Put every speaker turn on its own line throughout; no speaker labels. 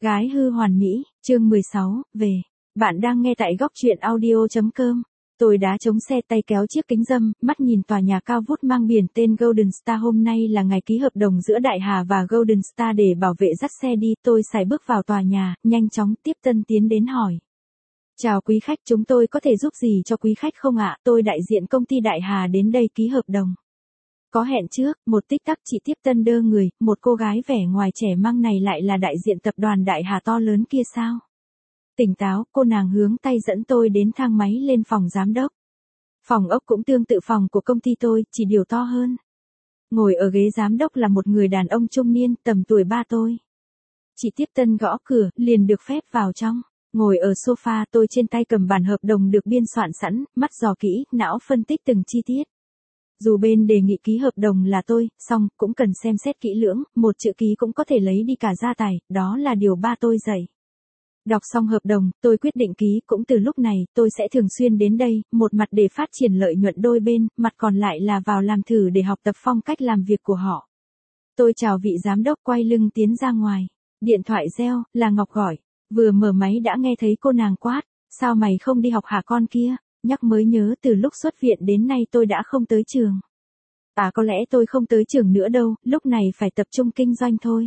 Gái hư hoàn mỹ, chương 16, về. Bạn đang nghe tại góc truyện audio.com. Tôi đá chống xe tay kéo chiếc kính râm, mắt nhìn tòa nhà cao vút mang biển tên Golden Star. Hôm nay là ngày ký hợp đồng giữa Đại Hà và Golden Star để bảo vệ dắt xe đi. Tôi sải bước vào tòa nhà, nhanh chóng tiếp tân tiến đến hỏi. Chào quý khách, chúng tôi có thể giúp gì cho quý khách không ạ? Tôi đại diện công ty Đại Hà đến đây ký hợp đồng. Có hẹn trước, một tích tắc chị tiếp tân đơ người, một cô gái vẻ ngoài trẻ măng này lại là đại diện tập đoàn Đại Hà to lớn kia sao? Tỉnh táo, cô nàng hướng tay dẫn tôi đến thang máy lên phòng giám đốc. Phòng ốc cũng tương tự phòng của công ty tôi, chỉ điều to hơn. Ngồi ở ghế giám đốc là một người đàn ông trung niên, tầm tuổi ba tôi. Chị tiếp tân gõ cửa, liền được phép vào trong. Ngồi ở sofa, tôi trên tay cầm bản hợp đồng được biên soạn sẵn, mắt dò kỹ, não phân tích từng chi tiết. Dù bên đề nghị ký hợp đồng là tôi, song cũng cần xem xét kỹ lưỡng, một chữ ký cũng có thể lấy đi cả gia tài, đó là điều ba tôi dạy. Đọc xong hợp đồng, tôi quyết định ký, cũng từ lúc này, tôi sẽ thường xuyên đến đây, một mặt để phát triển lợi nhuận đôi bên, mặt còn lại là vào làm thử để học tập phong cách làm việc của họ. Tôi chào vị giám đốc, quay lưng tiến ra ngoài. Điện thoại reo, là Ngọc gọi. Vừa mở máy đã nghe thấy cô nàng quát, sao mày không đi học hả con kia? Nhắc mới nhớ từ lúc xuất viện đến nay tôi đã không tới trường. Có lẽ tôi không tới trường nữa đâu, lúc này phải tập trung kinh doanh thôi.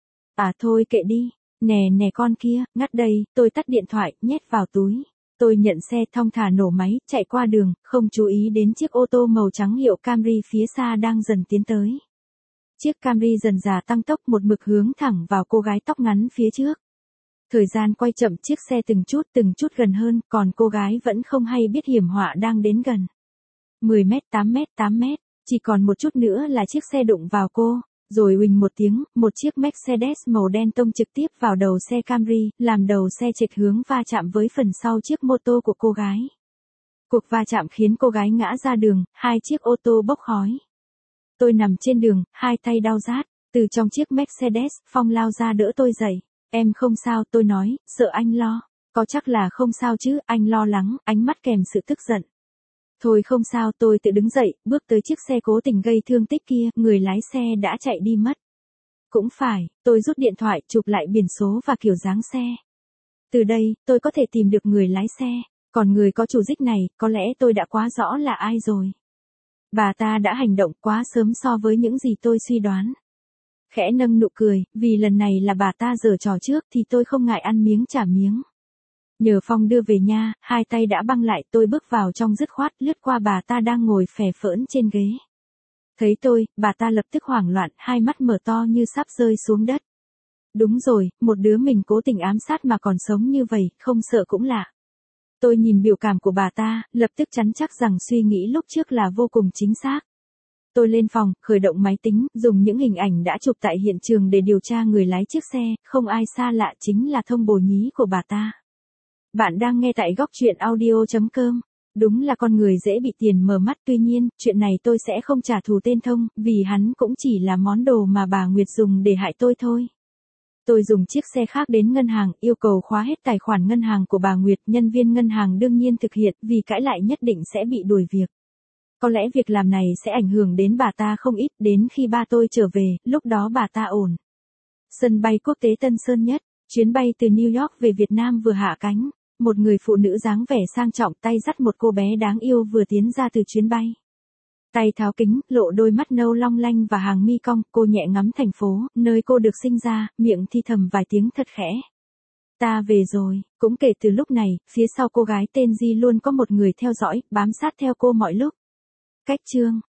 Thôi kệ đi, nè con kia, ngắt đây, tôi tắt điện thoại, nhét vào túi. Tôi nhận xe thong thả nổ máy, chạy qua đường, không chú ý đến chiếc ô tô màu trắng hiệu Camry phía xa đang dần tiến tới. Chiếc Camry dần dà tăng tốc một mực hướng thẳng vào cô gái tóc ngắn phía trước. Thời gian quay chậm, chiếc xe từng chút gần hơn, còn cô gái vẫn không hay biết hiểm họa đang đến gần. 10 mét, 8 mét, chỉ còn một chút nữa là chiếc xe đụng vào cô, rồi huỳnh một tiếng, một chiếc Mercedes màu đen tông trực tiếp vào đầu xe Camry, làm đầu xe chệch hướng va chạm với phần sau chiếc mô tô của cô gái. Cuộc va chạm khiến cô gái ngã ra đường, hai chiếc ô tô bốc khói. Tôi nằm trên đường, hai tay đau rát, từ trong chiếc Mercedes, Phong lao ra đỡ tôi dậy. Em không sao, tôi nói, sợ anh lo. Có chắc là không sao chứ, anh lo lắng, ánh mắt kèm sự tức giận. Thôi không sao, tôi tự đứng dậy, bước tới chiếc xe cố tình gây thương tích kia, người lái xe đã chạy đi mất. Cũng phải, tôi rút điện thoại, chụp lại biển số và kiểu dáng xe. Từ đây, tôi có thể tìm được người lái xe, còn người có chủ đích này, có lẽ tôi đã quá rõ là ai rồi. Bà ta đã hành động quá sớm so với những gì tôi suy đoán. Khẽ nâng nụ cười, vì lần này là bà ta giở trò trước thì tôi không ngại ăn miếng trả miếng. Nhờ Phong đưa về nhà, hai tay đã băng lại, tôi bước vào trong dứt khoát, lướt qua bà ta đang ngồi phè phỡn trên ghế. Thấy tôi, bà ta lập tức hoảng loạn, hai mắt mở to như sắp rơi xuống đất. Đúng rồi, một đứa mình cố tình ám sát mà còn sống như vậy, không sợ cũng lạ. Tôi nhìn biểu cảm của bà ta, lập tức chắn chắc rằng suy nghĩ lúc trước là vô cùng chính xác. Tôi lên phòng, khởi động máy tính, dùng những hình ảnh đã chụp tại hiện trường để điều tra người lái chiếc xe, không ai xa lạ chính là thông bồ nhí của bà ta. Bạn đang nghe tại góc truyện audio.com. Đúng là con người dễ bị tiền mờ mắt, tuy nhiên, chuyện này tôi sẽ không trả thù tên Thông, vì hắn cũng chỉ là món đồ mà bà Nguyệt dùng để hại tôi thôi. Tôi dùng chiếc xe khác đến ngân hàng, yêu cầu khóa hết tài khoản ngân hàng của bà Nguyệt, nhân viên ngân hàng đương nhiên thực hiện, vì cãi lại nhất định sẽ bị đuổi việc. Có lẽ việc làm này sẽ ảnh hưởng đến bà ta không ít, đến khi ba tôi trở về, lúc đó bà ta ổn. Sân bay quốc tế Tân Sơn Nhất, chuyến bay từ New York về Việt Nam vừa hạ cánh, một người phụ nữ dáng vẻ sang trọng tay dắt một cô bé đáng yêu vừa tiến ra từ chuyến bay. Tay tháo kính, lộ đôi mắt nâu long lanh và hàng mi cong, cô nhẹ ngắm thành phố, nơi cô được sinh ra, miệng thi thầm vài tiếng thật khẽ. Ta về rồi, cũng kể từ lúc này, phía sau cô gái tên Di luôn có một người theo dõi, bám sát theo cô mọi lúc. Cách chương